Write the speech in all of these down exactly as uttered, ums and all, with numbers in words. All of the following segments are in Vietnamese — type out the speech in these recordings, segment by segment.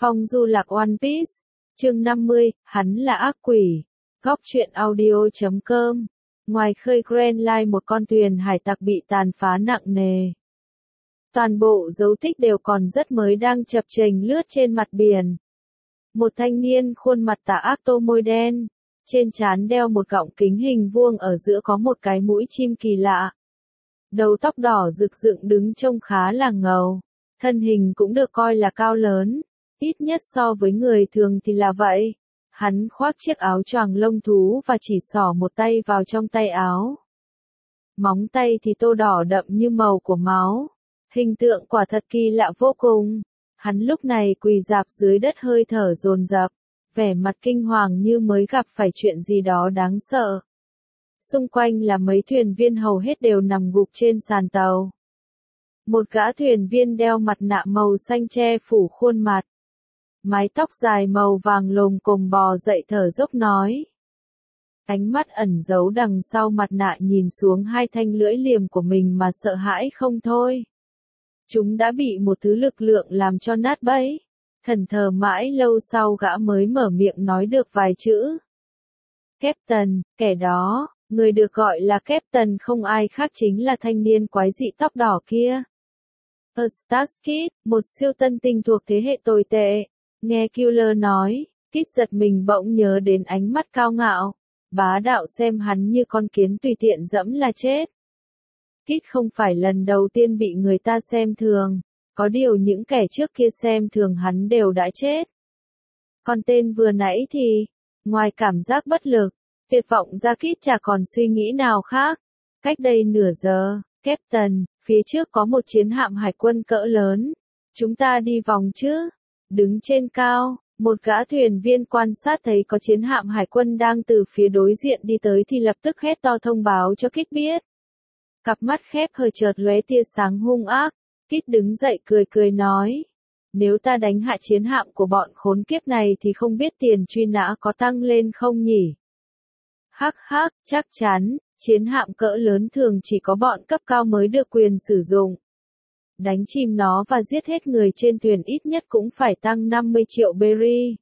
Phong du lạc One Piece, chương năm mươi, hắn là ác quỷ. Góc truyện audio chấm com. Ngoài khơi Grand Line một con thuyền hải tặc bị tàn phá nặng nề. Toàn bộ dấu tích đều còn rất mới đang chập chềnh lướt trên mặt biển. Một thanh niên khuôn mặt tà ác tô môi đen, trên trán đeo một gọng kính hình vuông ở giữa có một cái mũi chim kỳ lạ. Đầu tóc đỏ rực rực đứng trông khá là ngầu, thân hình cũng được coi là cao lớn, ít nhất so với người thường thì là vậy. Hắn khoác chiếc áo choàng lông thú và chỉ xỏ một tay vào trong tay áo. Móng tay thì tô đỏ đậm như màu của máu. Hình tượng quả thật kỳ lạ vô cùng. Hắn lúc này quỳ rạp dưới đất hơi thở dồn dập, vẻ mặt kinh hoàng như mới gặp phải chuyện gì đó đáng sợ. Xung quanh là mấy thuyền viên hầu hết đều nằm gục trên sàn tàu. Một gã thuyền viên đeo mặt nạ màu xanh che phủ khuôn mặt. Mái tóc dài màu vàng lồm cồm bò dậy thở dốc nói. Ánh mắt ẩn giấu đằng sau mặt nạ nhìn xuống hai thanh lưỡi liềm của mình mà sợ hãi không thôi. Chúng đã bị một thứ lực lượng làm cho nát bấy. Thần thờ mãi lâu sau gã mới mở miệng nói được vài chữ. Captain, kẻ đó, người được gọi là Captain không ai khác chính là thanh niên quái dị tóc đỏ kia. A Star Kid, một siêu tân tinh thuộc thế hệ tồi tệ. Nghe Killer nói, Kid giật mình bỗng nhớ đến ánh mắt cao ngạo, bá đạo xem hắn như con kiến tùy tiện dẫm là chết. Kid không phải lần đầu tiên bị người ta xem thường, có điều những kẻ trước kia xem thường hắn đều đã chết. Còn tên vừa nãy thì, ngoài cảm giác bất lực, tuyệt vọng ra Kid chả còn suy nghĩ nào khác. Cách đây nửa giờ, Captain, phía trước có một chiến hạm hải quân cỡ lớn, chúng ta đi vòng chứ? Đứng trên cao, một gã thuyền viên quan sát thấy có chiến hạm hải quân đang từ phía đối diện đi tới thì lập tức hét to thông báo cho Kid biết. Cặp mắt khép hờ chợt lóe tia sáng hung ác, Kid đứng dậy cười cười nói. Nếu ta đánh hạ chiến hạm của bọn khốn kiếp này thì không biết tiền truy nã có tăng lên không nhỉ? Hắc hắc, chắc chắn, chiến hạm cỡ lớn thường chỉ có bọn cấp cao mới được quyền sử dụng. Đánh chìm nó và giết hết người trên thuyền ít nhất cũng phải tăng năm mươi triệu berry.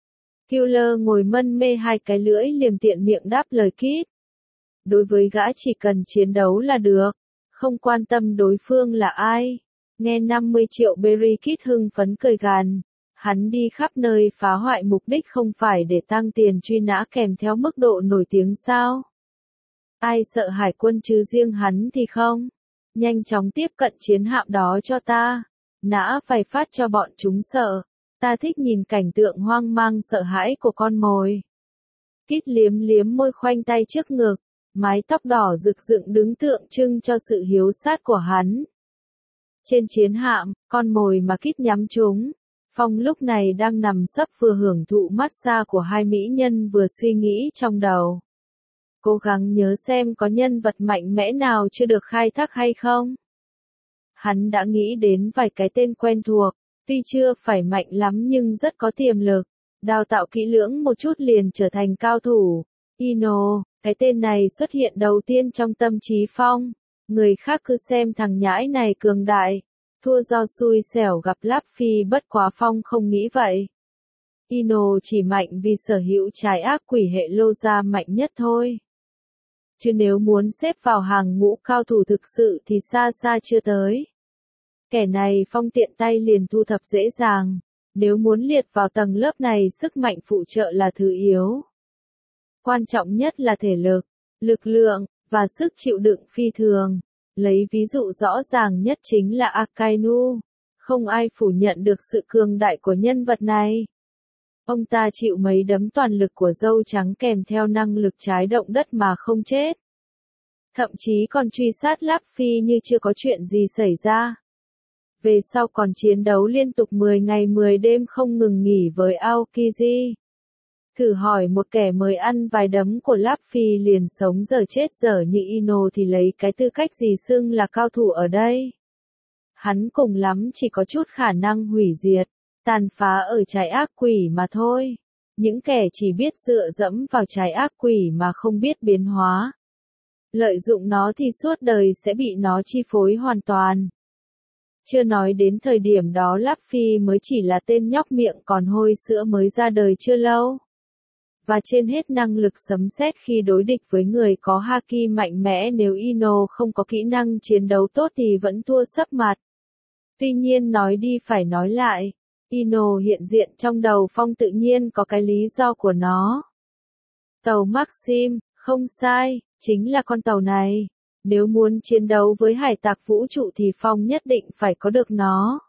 Killer ngồi mân mê hai cái lưỡi liềm tiện miệng đáp lời Kid. Đối với gã chỉ cần chiến đấu là được, không quan tâm đối phương là ai. Nghe năm mươi triệu berry Kid hưng phấn cười gàn. Hắn đi khắp nơi phá hoại mục đích không phải để tăng tiền truy nã kèm theo mức độ nổi tiếng sao? Ai sợ hải quân chứ riêng hắn thì không. Nhanh chóng tiếp cận chiến hạm đó cho ta. Nã phải phát cho bọn chúng sợ. Ta thích nhìn cảnh tượng hoang mang sợ hãi của con mồi. Kid liếm liếm môi khoanh tay trước ngực. Mái tóc đỏ rực rực đứng tượng trưng cho sự hiếu sát của hắn. Trên chiến hạm, con mồi mà Kid nhắm trúng. Phong lúc này đang nằm sấp vừa hưởng thụ massage của hai mỹ nhân vừa suy nghĩ trong đầu. Cố gắng nhớ xem có nhân vật mạnh mẽ nào chưa được khai thác hay không. Hắn đã nghĩ đến vài cái tên quen thuộc, tuy chưa phải mạnh lắm nhưng rất có tiềm lực. Đào tạo kỹ lưỡng một chút liền trở thành cao thủ. Ino, cái tên này xuất hiện đầu tiên trong tâm trí Phong. Người khác cứ xem thằng nhãi này cường đại. Thua do xui xẻo gặp Luffy bất quá Phong không nghĩ vậy. Ino chỉ mạnh vì sở hữu trái ác quỷ hệ lô gia mạnh nhất thôi. Chứ nếu muốn xếp vào hàng ngũ cao thủ thực sự thì xa xa chưa tới. Kẻ này Phong tiện tay liền thu thập dễ dàng. Nếu muốn liệt vào tầng lớp này sức mạnh phụ trợ là thứ yếu. Quan trọng nhất là thể lực, lực lượng, và sức chịu đựng phi thường. Lấy ví dụ rõ ràng nhất chính là Akainu. Không ai phủ nhận được sự cường đại của nhân vật này. Ông ta chịu mấy đấm toàn lực của dâu trắng kèm theo năng lực trái động đất mà không chết. Thậm chí còn truy sát Luffy như chưa có chuyện gì xảy ra. Về sau còn chiến đấu liên tục mười ngày mười đêm không ngừng nghỉ với Aokiji. Thử hỏi một kẻ mới ăn vài đấm của Luffy liền sống giờ chết giờ như Ino thì lấy cái tư cách gì xưng là cao thủ ở đây. Hắn cùng lắm chỉ có chút khả năng hủy diệt, tàn phá ở trái ác quỷ mà thôi. Những kẻ chỉ biết dựa dẫm vào trái ác quỷ mà không biết biến hóa. Lợi dụng nó thì suốt đời sẽ bị nó chi phối hoàn toàn. Chưa nói đến thời điểm đó Luffy mới chỉ là tên nhóc miệng còn hôi sữa mới ra đời chưa lâu. Và trên hết năng lực sấm sét khi đối địch với người có haki mạnh mẽ, nếu Ino không có kỹ năng chiến đấu tốt thì vẫn thua sấp mặt. Tuy nhiên nói đi phải nói lại, Ino hiện diện trong đầu Phong tự nhiên có cái lý do của nó. Tàu Maxim, không sai, chính là con tàu này. Nếu muốn chiến đấu với hải tặc vũ trụ thì Phong nhất định phải có được nó.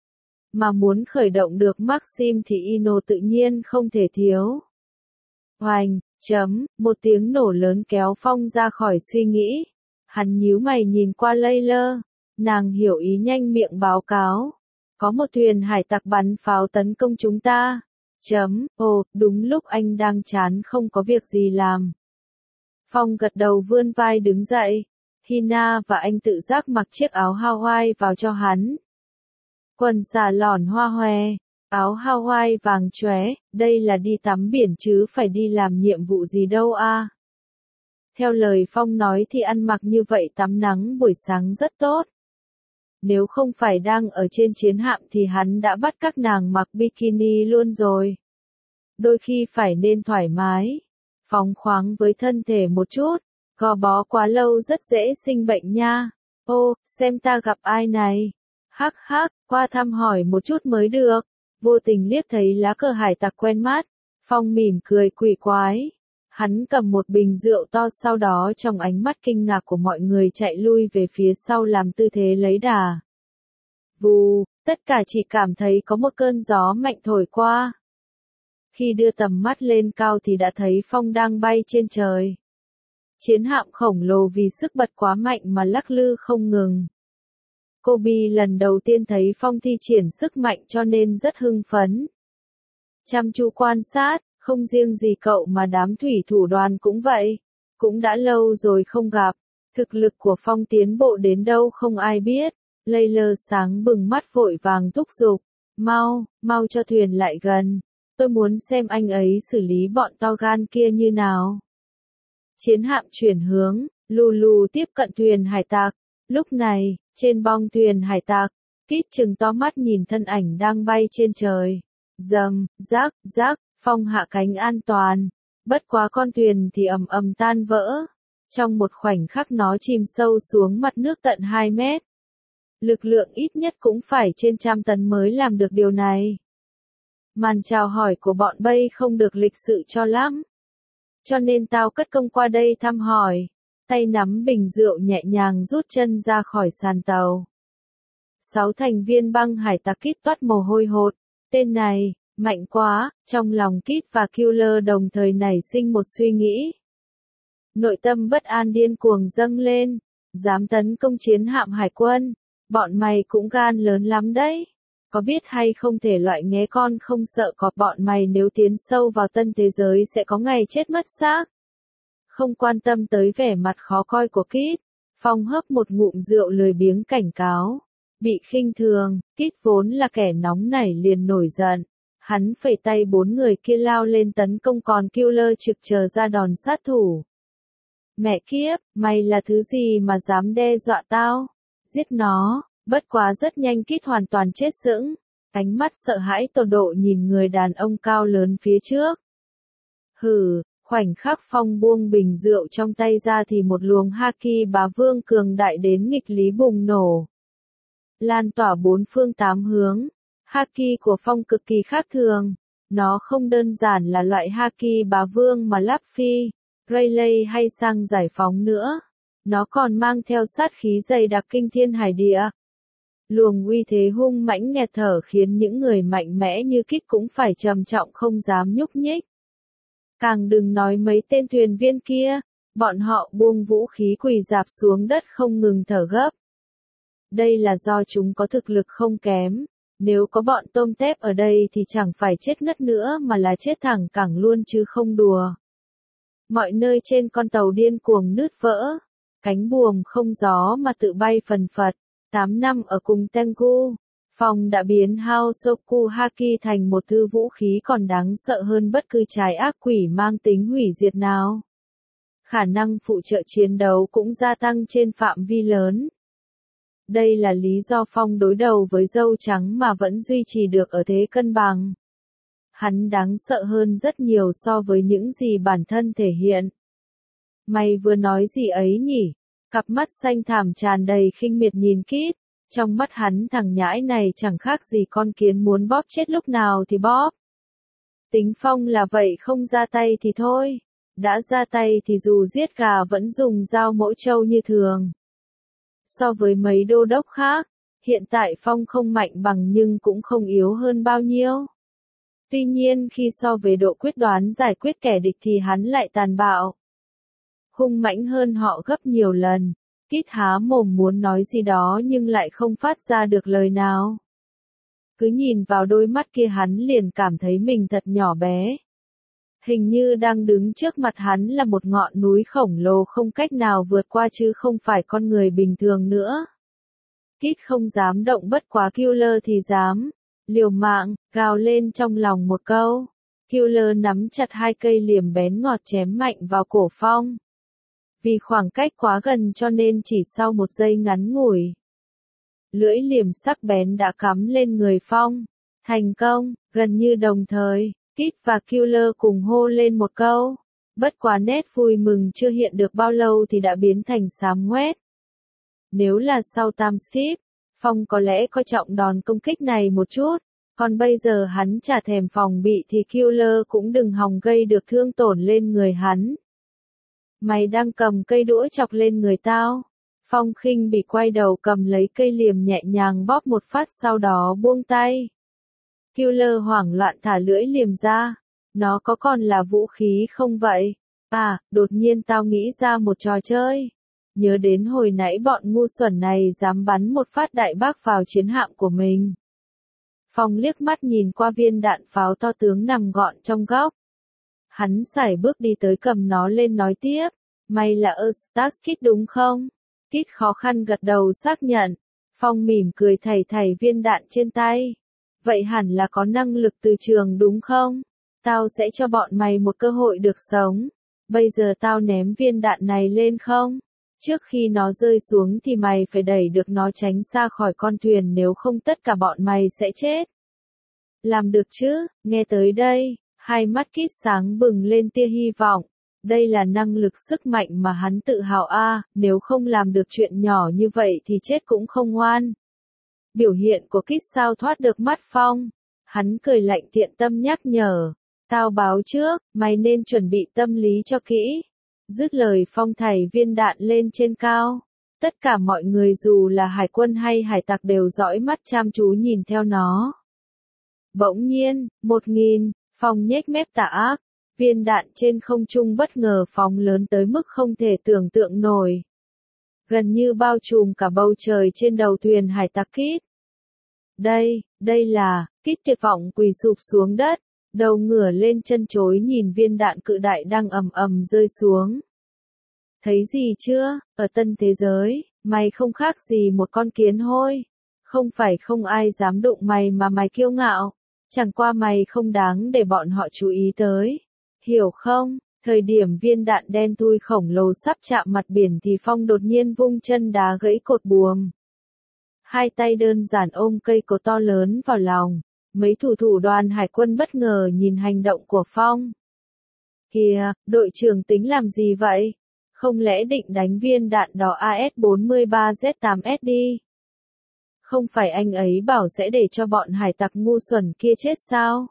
Mà muốn khởi động được Maxim thì Ino tự nhiên không thể thiếu. Hoành, chấm, một tiếng nổ lớn kéo Phong ra khỏi suy nghĩ. Hắn nhíu mày nhìn qua Layla, nàng hiểu ý nhanh miệng báo cáo. Có một thuyền hải tặc bắn pháo tấn công chúng ta. Chấm, ồ, đúng lúc anh đang chán không có việc gì làm. Phong gật đầu vươn vai đứng dậy. Hina và anh tự giác mặc chiếc áo Hawaii vào cho hắn. Quần xà lòn hoa hòe, áo Hawaii vàng chóe, đây là đi tắm biển chứ phải đi làm nhiệm vụ gì đâu a. Theo lời Phong nói thì ăn mặc như vậy tắm nắng buổi sáng rất tốt. Nếu không phải đang ở trên chiến hạm thì hắn đã bắt các nàng mặc bikini luôn rồi. Đôi khi phải nên thoải mái, phóng khoáng với thân thể một chút, gò bó quá lâu rất dễ sinh bệnh nha. Ô, xem ta gặp ai này. Hắc hắc, qua thăm hỏi một chút mới được. Vô tình liếc thấy lá cờ hải tặc quen mắt, Phong mỉm cười quỷ quái. Hắn cầm một bình rượu to, sau đó trong ánh mắt kinh ngạc của mọi người chạy lui về phía sau làm tư thế lấy đà. Vù, tất cả chỉ cảm thấy có một cơn gió mạnh thổi qua. Khi đưa tầm mắt lên cao thì đã thấy Phong đang bay trên trời. Chiến hạm khổng lồ vì sức bật quá mạnh mà lắc lư không ngừng. Kobe lần đầu tiên thấy Phong thi triển sức mạnh cho nên rất hưng phấn. Chăm chú quan sát, không riêng gì cậu mà đám thủy thủ đoàn cũng vậy. Cũng đã lâu rồi không gặp, thực lực của Phong tiến bộ đến đâu không ai biết. Layla sáng bừng mắt vội vàng thúc giục, mau, mau cho thuyền lại gần. Tôi muốn xem anh ấy xử lý bọn to gan kia như nào. Chiến hạm chuyển hướng, Lulu tiếp cận thuyền hải tặc. Lúc này, trên bong thuyền hải tặc, Kit trừng to mắt nhìn thân ảnh đang bay trên trời. Dầm, rác, rác, Phong hạ cánh an toàn. Bất quá con thuyền thì ầm ầm tan vỡ. Trong một khoảnh khắc nó chìm sâu xuống mặt nước tận hai mét. Lực lượng ít nhất cũng phải trên trăm tấn mới làm được điều này. Màn chào hỏi của bọn Bay không được lịch sự cho lắm. Cho nên tao cất công qua đây thăm hỏi. Tay nắm bình rượu nhẹ nhàng rút chân ra khỏi sàn tàu. Sáu thành viên băng hải tặc Kit toát mồ hôi hột. Tên này, mạnh quá, trong lòng Kit và Killer đồng thời nảy sinh một suy nghĩ. Nội tâm bất an điên cuồng dâng lên. Dám tấn công chiến hạm hải quân. Bọn mày cũng gan lớn lắm đấy. Có biết hay không thể loại nghé con không sợ cọp, bọn mày nếu tiến sâu vào tân thế giới sẽ có ngày chết mất xác. Không quan tâm tới vẻ mặt khó coi của Kit, Phong hớp một ngụm rượu lười biếng cảnh cáo. Bị khinh thường, Kit vốn là kẻ nóng nảy liền nổi giận. Hắn phẩy tay, bốn người kia lao lên tấn công, còn Killer trực chờ ra đòn sát thủ. Mẹ kiếp, mày là thứ gì mà dám đe dọa tao? Giết nó. Bất quá rất nhanh Kit hoàn toàn chết sững, ánh mắt sợ hãi tột độ nhìn người đàn ông cao lớn phía trước. Hừ, khoảnh khắc Phong buông bình rượu trong tay ra thì một luồng haki bá vương cường đại đến nghịch lý bùng nổ. Lan tỏa bốn phương tám hướng, haki của Phong cực kỳ khác thường. Nó không đơn giản là loại haki bá vương mà Luffy, Rayleigh hay Sang giải phóng nữa. Nó còn mang theo sát khí dày đặc kinh thiên hải địa. Luồng uy thế hung mãnh nghẹt thở khiến những người mạnh mẽ như Kit cũng phải trầm trọng không dám nhúc nhích. Càng đừng nói mấy tên thuyền viên kia, bọn họ buông vũ khí quỳ rạp xuống đất không ngừng thở gấp. Đây là do chúng có thực lực không kém, nếu có bọn tôm tép ở đây thì chẳng phải chết ngất nữa mà là chết thẳng cẳng luôn chứ không đùa. Mọi nơi trên con tàu điên cuồng nứt vỡ, cánh buồm không gió mà tự bay phần phật. Tám năm ở cùng Tengu, Phong đã biến Haosoku Haki thành một thứ vũ khí còn đáng sợ hơn bất cứ trái ác quỷ mang tính hủy diệt nào. Khả năng phụ trợ chiến đấu cũng gia tăng trên phạm vi lớn. Đây là lý do Phong đối đầu với dâu trắng mà vẫn duy trì được ở thế cân bằng. Hắn đáng sợ hơn rất nhiều so với những gì bản thân thể hiện. Mày vừa nói gì ấy nhỉ? Cặp mắt xanh thẳm tràn đầy khinh miệt nhìn Kit. Trong mắt hắn thằng nhãi này chẳng khác gì con kiến muốn bóp chết lúc nào thì bóp. Tính Phong là vậy, không ra tay thì thôi. Đã ra tay thì dù giết gà vẫn dùng dao mẫu trâu như thường. So với mấy đô đốc khác, hiện tại Phong không mạnh bằng nhưng cũng không yếu hơn bao nhiêu. Tuy nhiên khi so với độ quyết đoán giải quyết kẻ địch thì hắn lại tàn bạo. Hung mãnh hơn họ gấp nhiều lần. Kit há mồm muốn nói gì đó nhưng lại không phát ra được lời nào. Cứ nhìn vào đôi mắt kia hắn liền cảm thấy mình thật nhỏ bé. Hình như đang đứng trước mặt hắn là một ngọn núi khổng lồ không cách nào vượt qua chứ không phải con người bình thường nữa. Kit không dám động, bất quá Killer thì dám. Liều mạng, gào lên trong lòng một câu. Killer nắm chặt hai cây liềm bén ngọt chém mạnh vào cổ Phong. Vì khoảng cách quá gần cho nên chỉ sau một giây ngắn ngủi, lưỡi liềm sắc bén đã cắm lên người Phong. Thành công, gần như đồng thời, Kit và Killer cùng hô lên một câu. Bất quá nét vui mừng chưa hiện được bao lâu thì đã biến thành xám ngoét. Nếu là sau tam skip, Phong có lẽ coi trọng đòn công kích này một chút. Còn bây giờ hắn chả thèm phòng bị thì Killer cũng đừng hòng gây được thương tổn lên người hắn. Mày đang cầm cây đũa chọc lên người tao. Phong khinh bị quay đầu cầm lấy cây liềm nhẹ nhàng bóp một phát sau đó buông tay. Killer hoảng loạn thả lưỡi liềm ra. Nó có còn là vũ khí không vậy? À, đột nhiên tao nghĩ ra một trò chơi. Nhớ đến hồi nãy bọn ngu xuẩn này dám bắn một phát đại bác vào chiến hạm của mình. Phong liếc mắt nhìn qua viên đạn pháo to tướng nằm gọn trong góc. Hắn sải bước đi tới cầm nó lên nói tiếp. Mày là Eustace Kit đúng không? Kit khó khăn gật đầu xác nhận. Phong mỉm cười thảy thảy viên đạn trên tay. Vậy hẳn là có năng lực từ trường đúng không? Tao sẽ cho bọn mày một cơ hội được sống. Bây giờ tao ném viên đạn này lên không? Trước khi nó rơi xuống thì mày phải đẩy được nó tránh xa khỏi con thuyền, nếu không tất cả bọn mày sẽ chết. Làm được chứ? Nghe tới đây, hai mắt Kit sáng bừng lên tia hy vọng. Đây là năng lực sức mạnh mà hắn tự hào a, à, nếu không làm được chuyện nhỏ như vậy thì chết cũng không ngoan. Biểu hiện của Kit sao thoát được mắt Phong. Hắn cười lạnh thiện tâm nhắc nhở. Tao báo trước, mày nên chuẩn bị tâm lý cho kỹ. Dứt lời Phong thảy viên đạn lên trên cao. Tất cả mọi người dù là hải quân hay hải tặc đều dõi mắt chăm chú nhìn theo nó. Bỗng nhiên, một nghìn, Phong nhếch mép tà ác. Viên đạn trên không trung bất ngờ phóng lớn tới mức không thể tưởng tượng nổi. Gần như bao trùm cả bầu trời trên đầu thuyền hải tặc Kit. Đây, đây là, Kit tuyệt vọng quỳ sụp xuống đất, đầu ngửa lên chân chối nhìn viên đạn cự đại đang ầm ầm rơi xuống. Thấy gì chưa, ở tân thế giới, mày không khác gì một con kiến hôi. Không phải không ai dám đụng mày mà mày kiêu ngạo. Chẳng qua mày không đáng để bọn họ chú ý tới. Hiểu không? Thời điểm viên đạn đen thui khổng lồ sắp chạm mặt biển thì Phong đột nhiên vung chân đá gãy cột buồm. Hai tay đơn giản ôm cây cột to lớn vào lòng. Mấy thủ thủ đoàn hải quân bất ngờ nhìn hành động của Phong. Kìa, đội trưởng tính làm gì vậy? Không lẽ định đánh viên đạn đó A S bốn mươi ba Z tám S đi? Không phải anh ấy bảo sẽ để cho bọn hải tặc ngu xuẩn kia chết sao?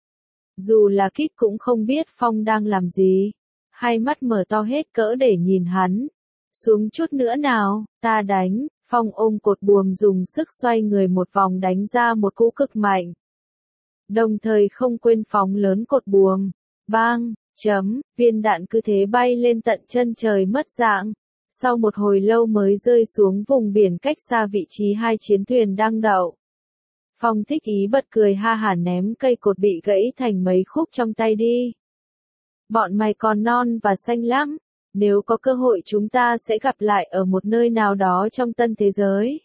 Dù là Kit cũng không biết Phong đang làm gì. Hai mắt mở to hết cỡ để nhìn hắn. Xuống chút nữa nào, ta đánh. Phong ôm cột buồm dùng sức xoay người một vòng đánh ra một cú cực mạnh. Đồng thời không quên phóng lớn cột buồm. Bang, chấm, viên đạn cứ thế bay lên tận chân trời mất dạng. Sau một hồi lâu mới rơi xuống vùng biển cách xa vị trí hai chiến thuyền đang đậu. Phong thích ý bật cười ha hả ném cây cột bị gãy thành mấy khúc trong tay đi. Bọn mày còn non và xanh lắm. Nếu có cơ hội chúng ta sẽ gặp lại ở một nơi nào đó trong tân thế giới.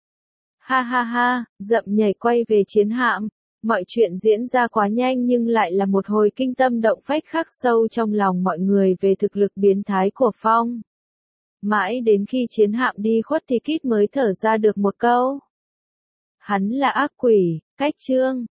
Ha ha ha, dậm nhảy quay về chiến hạm. Mọi chuyện diễn ra quá nhanh nhưng lại là một hồi kinh tâm động phách khắc sâu trong lòng mọi người về thực lực biến thái của Phong. Mãi đến khi chiến hạm đi khuất thì Kit mới thở ra được một câu. Hắn là ác quỷ, cách chương.